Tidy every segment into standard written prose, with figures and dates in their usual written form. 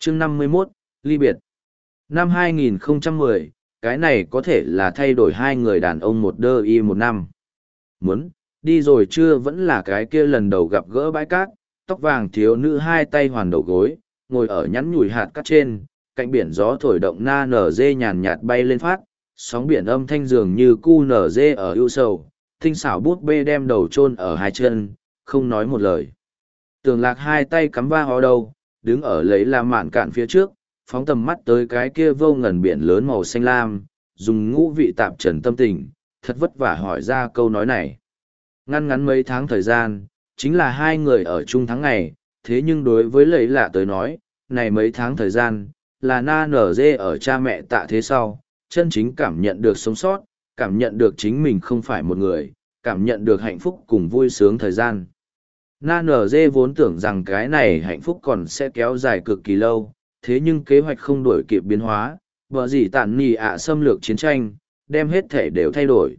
chương 51, ly biệt. Năm 2010, cái này có thể là thay đổi hai người đàn ông một đơ y một năm. Muốn, đi rồi chưa vẫn là cái kia lần đầu gặp gỡ bãi cát, tóc vàng thiếu nữ hai tay hoàn đầu gối, ngồi ở nhắn nhủi hạt cát trên, cạnh biển gió thổi động na nở dê nhàn nhạt bay lên phát, sóng biển âm thanh dường như cu nở dê ở ưu sầu, tinh xảo bút bê đem đầu chôn ở hai chân, không nói một lời. Tường Lạc hai tay cắm va hó đầu, đứng ở lấy la mạn cạn phía trước, phóng tầm mắt tới cái kia vô ngần biển lớn màu xanh lam, dùng ngũ vị tạp trần tâm tình, thật vất vả hỏi ra câu nói này. Ngăn ngắn mấy tháng thời gian, chính là hai người ở chung tháng ngày, thế nhưng đối với lấy lạ tới nói, này mấy tháng thời gian, là na nở dê ở cha mẹ tạ thế sau, chân chính cảm nhận được sống sót, cảm nhận được chính mình không phải một người, cảm nhận được hạnh phúc cùng vui sướng thời gian. Na nở dê vốn tưởng rằng cái này hạnh phúc còn sẽ kéo dài cực kỳ lâu, thế nhưng kế hoạch không đuổi kịp biến hóa, vợ dĩ tản nì ạ xâm lược chiến tranh, đem hết thể đều thay đổi.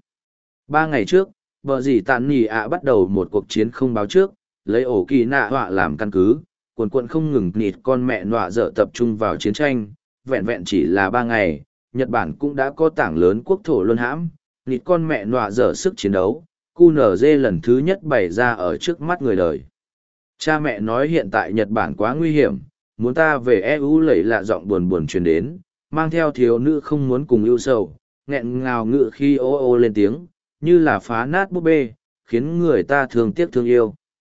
3 ngày trước, vợ dĩ tản nì ạ bắt đầu một cuộc chiến không báo trước, lấy ổ kỳ nạ họa làm căn cứ, quần quận không ngừng nịt con mẹ nọa dở tập trung vào chiến tranh, vẹn vẹn chỉ là 3 ngày, Nhật Bản cũng đã có tảng lớn quốc thổ luân hãm, nịt con mẹ nọa dở sức chiến đấu, QNZ lần thứ nhất bày ra ở trước mắt người đời. Cha mẹ nói hiện tại Nhật Bản quá nguy hiểm, muốn ta về EU lẩy lạ giọng buồn buồn truyền đến, mang theo thiếu nữ không muốn cùng ưu sầu, nghẹn ngào ngự khi ô ô lên tiếng, như là phá nát búp bê, khiến người ta thương tiếc thương yêu.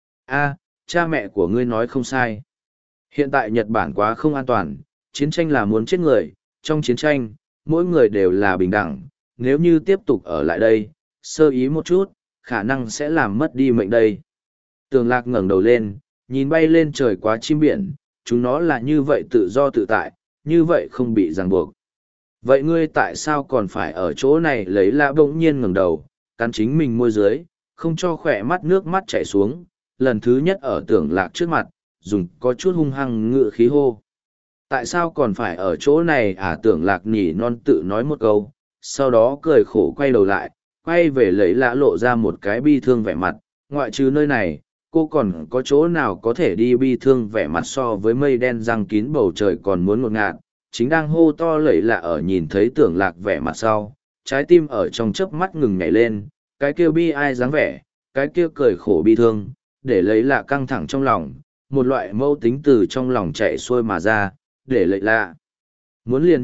A, cha mẹ của ngươi nói không sai. Hiện tại Nhật Bản quá không an toàn, chiến tranh là muốn chết người, trong chiến tranh, mỗi người đều là bình đẳng, nếu như tiếp tục ở lại đây, sơ ý một chút, khả năng sẽ làm mất đi mệnh đây. Tường Lạc ngẩng đầu lên, nhìn bay lên trời quá chim biển, chúng nó là như vậy tự do tự tại, như vậy không bị ràng buộc. Vậy ngươi tại sao còn phải ở chỗ này lấy lạ bỗng nhiên ngẩng đầu, cắn chính mình môi dưới, không cho khỏe mắt nước mắt chảy xuống, lần thứ nhất ở Tưởng Lạc trước mặt, dùng có chút hung hăng ngự khí hô. Tại sao còn phải ở chỗ này à? Tưởng Lạc nhỉ non tự nói một câu, sau đó cười khổ quay đầu lại, quay về lấy lạ lộ ra một cái bi thương vẻ mặt, ngoại trừ nơi này, cô còn có chỗ nào có thể đi bi thương vẻ mặt so với mây đen răng kín bầu trời còn muốn ngột ngạt, chính đang hô to lẩy lạ ở nhìn thấy Tưởng Lạc vẻ mặt sau, trái tim ở trong chớp mắt ngừng nhảy lên, cái kia bi ai dáng vẻ, cái kia cười khổ bi thương, để lấy lạ căng thẳng trong lòng, một loại mâu tính từ trong lòng chạy xuôi mà ra, để lẩy lạ. Muốn liền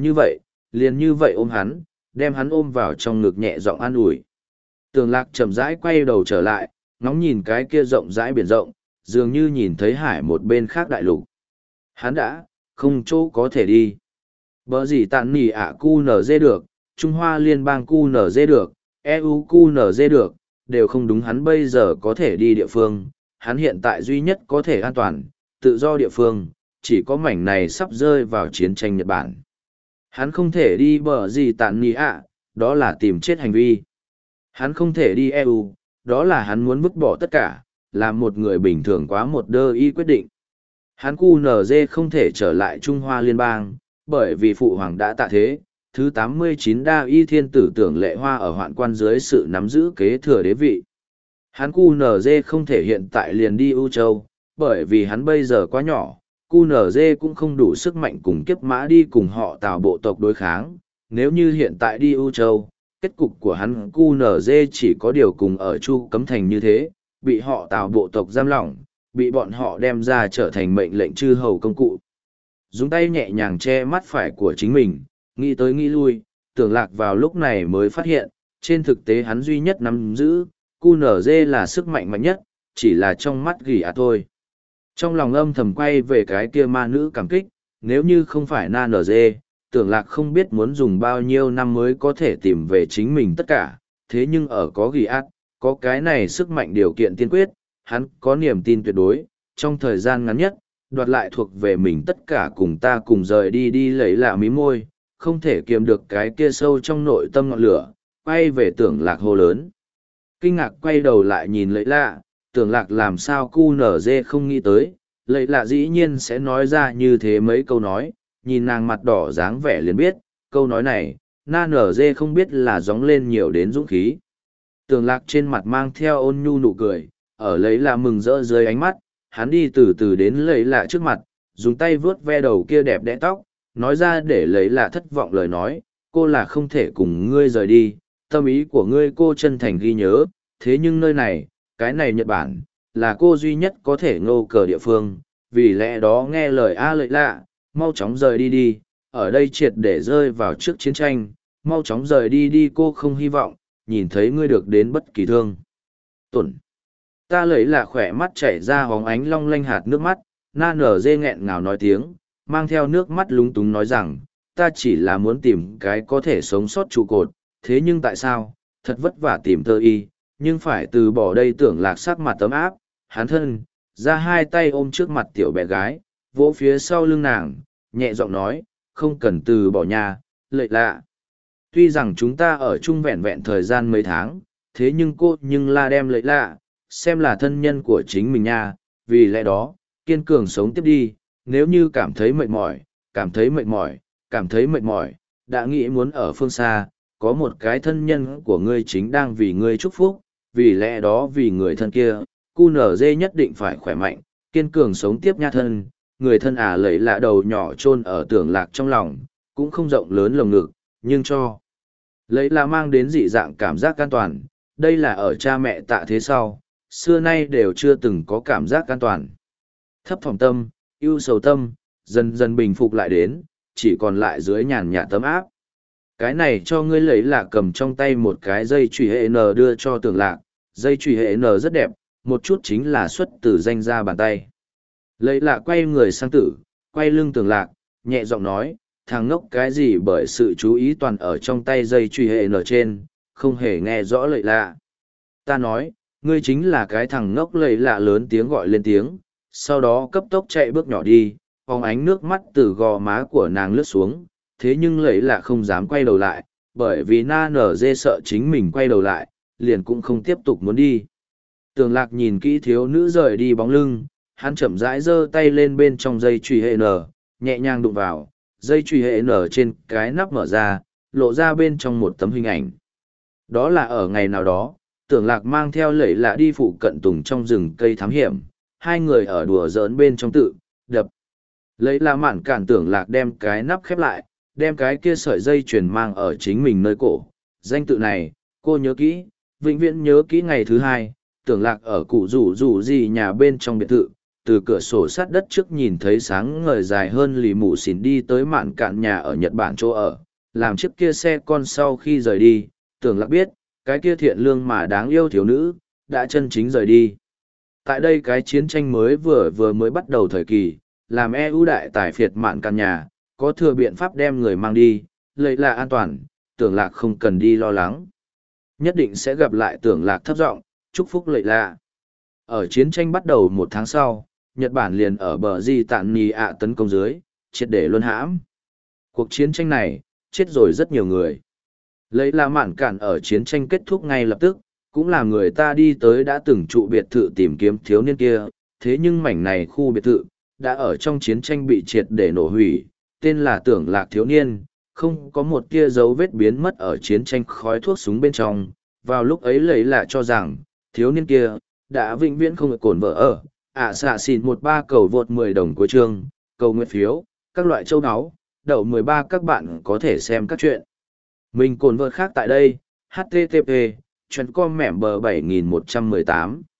như vậy ôm hắn, đem hắn ôm vào trong ngực nhẹ giọng an ủi. Tưởng Lạc chậm rãi quay đầu trở lại, ngóng nhìn cái kia rộng rãi biển rộng, dường như nhìn thấy hải một bên khác đại lục. Hắn đã, không chỗ có thể đi. Bở gì tạn nỉ ạ QNZ được, Trung Hoa Liên bang QNZ được, EU QNZ được, đều không đúng hắn bây giờ có thể đi địa phương. Hắn hiện tại duy nhất có thể an toàn, tự do địa phương, chỉ có mảnh này sắp rơi vào chiến tranh Nhật Bản. Hắn không thể đi bở gì tạn nỉ ạ, đó là tìm chết hành vi. Hắn không thể đi EU, đó là hắn muốn vứt bỏ tất cả, làm một người bình thường quá một đơ y quyết định. Hắn QNZ không thể trở lại Trung Hoa Liên bang, bởi vì Phụ Hoàng đã tạ thế, thứ 89 đa y thiên tử Tưởng Lệ Hoa ở hoạn quan dưới sự nắm giữ kế thừa đế vị. Hắn QNZ không thể hiện tại liền đi Âu Châu, bởi vì hắn bây giờ quá nhỏ, QNZ cũng không đủ sức mạnh cùng kiếp mã đi cùng họ Tào bộ tộc đối kháng. Nếu như hiện tại đi Âu Châu, kết cục của hắn QNZ chỉ có điều cùng ở Chu Cấm Thành như thế, bị họ Tào bộ tộc giam lỏng, bị bọn họ đem ra trở thành mệnh lệnh chư hầu công cụ. Dùng tay nhẹ nhàng che mắt phải của chính mình, nghĩ tới nghĩ lui, Tưởng Lạc vào lúc này mới phát hiện, trên thực tế hắn duy nhất nắm giữ, QNZ là sức mạnh mạnh nhất, chỉ là trong mắt gỉ thôi. Trong lòng âm thầm quay về cái kia ma nữ cảm kích, nếu như không phải na NG, Tưởng Lạc không biết muốn dùng bao nhiêu năm mới có thể tìm về chính mình tất cả, thế nhưng ở có ghi có cái này sức mạnh điều kiện tiên quyết, hắn có niềm tin tuyệt đối, trong thời gian ngắn nhất, đoạt lại thuộc về mình tất cả cùng ta cùng rời đi lấy lạ mí môi, không thể kiềm được cái kia sâu trong nội tâm ngọn lửa, quay về Tưởng Lạc hô lớn. Kinh ngạc quay đầu lại nhìn lấy lạ, Tưởng Lạc làm sao QNZ không nghĩ tới, lấy lạ dĩ nhiên sẽ nói ra như thế mấy câu nói, nhìn nàng mặt đỏ dáng vẻ liền biết, câu nói này, na nở dê không biết là gióng lên nhiều đến dũng khí. Tưởng Lạc trên mặt mang theo ôn nhu nụ cười, ở lấy là mừng rỡ dưới ánh mắt, hắn đi từ từ đến lấy lạ trước mặt, dùng tay vuốt ve đầu kia đẹp đẽ tóc, nói ra để lấy là thất vọng lời nói, cô là không thể cùng ngươi rời đi, tâm ý của ngươi cô chân thành ghi nhớ, thế nhưng nơi này, cái này Nhật Bản, là cô duy nhất có thể ngô cờ địa phương, vì lẽ đó nghe lời A lợi lạ, mau chóng rời đi đi, ở đây triệt để rơi vào trước chiến tranh, mau chóng rời đi đi cô không hy vọng, nhìn thấy ngươi được đến bất kỳ thương. Tuần. Ta lấy là khỏe mắt chảy ra hóng ánh long lanh hạt nước mắt, na nở dê nghẹn ngào nói tiếng, mang theo nước mắt lúng túng nói rằng, ta chỉ là muốn tìm cái có thể sống sót trụ cột, thế nhưng tại sao, thật vất vả tìm thơ y, nhưng phải từ bỏ đây tưởng lạc sắc mặt tấm áp, hán thân, ra hai tay ôm trước mặt tiểu bé gái, vỗ phía sau lưng nàng, nhẹ giọng nói, không cần từ bỏ nhà, lợi lạ. Tuy rằng chúng ta ở chung vẹn vẹn thời gian mấy tháng, thế nhưng cô nhưng là đem lợi lạ, xem là thân nhân của chính mình nha, vì lẽ đó, kiên cường sống tiếp đi, nếu như cảm thấy mệt mỏi, cảm thấy mệt mỏi, cảm thấy mệt mỏi, đã nghĩ muốn ở phương xa, có một cái thân nhân của ngươi chính đang vì ngươi chúc phúc, vì lẽ đó vì người thân kia, cu nở dê nhất định phải khỏe mạnh, kiên cường sống tiếp nha thân, người thân lấy lạ đầu nhỏ chôn ở tưởng lạc trong lòng, cũng không rộng lớn lồng ngực, nhưng cho lấy là mang đến dị dạng cảm giác an toàn, đây là ở cha mẹ tạ thế sau, xưa nay đều chưa từng có cảm giác an toàn. Thấp thỏm tâm, ưu sầu tâm, dần dần bình phục lại đến, chỉ còn lại dưới nhàn nhạt tấm áp. Cái này cho ngươi lấy là cầm trong tay một cái dây chùy hệ N đưa cho tưởng lạc, dây chùy hệ N rất đẹp, một chút chính là xuất từ danh ra bàn tay. Lấy là quay người sang tử, quay lưng tưởng lạc, nhẹ giọng nói, thằng ngốc cái gì bởi sự chú ý toàn ở trong tay dây chùy hệ N trên, không hề nghe rõ lợi lạ. Ta nói, ngươi chính là cái thằng ngốc lợi lạ lớn tiếng gọi lên tiếng, sau đó cấp tốc chạy bước nhỏ đi, phóng ánh nước mắt từ gò má của nàng lướt xuống, thế nhưng lợi lạ không dám quay đầu lại, bởi vì na nở dê sợ chính mình quay đầu lại, liền cũng không tiếp tục muốn đi. Tường lạc nhìn kỹ thiếu nữ rời đi bóng lưng, hắn chậm rãi giơ tay lên bên trong dây chùy hệ N, nhẹ nhàng đụng vào, dây chùy hệ N trên cái nắp mở ra, lộ ra bên trong một tấm hình ảnh. Đó là ở ngày nào đó, tưởng lạc mang theo lẩy lạ đi phụ cận tùng trong rừng cây thám hiểm, hai người ở đùa giỡn bên trong tự, đập. Lấy là mạn cản tưởng lạc đem cái nắp khép lại, đem cái kia sợi dây chuyền mang ở chính mình nơi cổ. Danh tự này, cô nhớ kỹ, vĩnh viễn nhớ kỹ ngày thứ hai, tưởng lạc ở cụ rủ gì nhà bên trong biệt thự, từ cửa sổ sát đất trước nhìn thấy sáng ngời dài hơn lì mù xỉn đi tới mạn cạn nhà ở Nhật Bản chỗ ở, làm chiếc kia xe con sau khi rời đi, tưởng lạc biết, cái kia thiện lương mà đáng yêu thiếu nữ, đã chân chính rời đi. Tại đây cái chiến tranh mới vừa mới bắt đầu thời kỳ, làm EU đại tài phiệt mạn cạn nhà, có thừa biện pháp đem người mang đi, lấy là an toàn, tưởng lạc không cần đi lo lắng. Nhất định sẽ gặp lại tưởng lạc thấp giọng chúc phúc lợi lạ. Ở chiến tranh bắt đầu một tháng sau, Nhật Bản liền ở bờ di tạn nì ạ tấn công dưới, triệt để luân hãm. Cuộc chiến tranh này, chết rồi rất nhiều người. Lấy là mạn cản ở chiến tranh kết thúc ngay lập tức, cũng là người ta đi tới đã từng trụ biệt thự tìm kiếm thiếu niên kia, thế nhưng mảnh này khu biệt thự, đã ở trong chiến tranh bị triệt để nổ hủy, tên là tưởng lạc thiếu niên, không có một tia dấu vết biến mất ở chiến tranh khói thuốc súng bên trong. Vào lúc ấy lấy là cho rằng, thiếu niên kia, đã vĩnh viễn không được cồn vợ ở, xạ xịn 13 cầu vượt 10 đồng cuối chương, cầu nguyện phiếu, các loại châu áo, đậu 13 các bạn có thể xem các chuyện. Mình cồn vợt khác tại đây, http, chuyện com mẻm bờ 7118.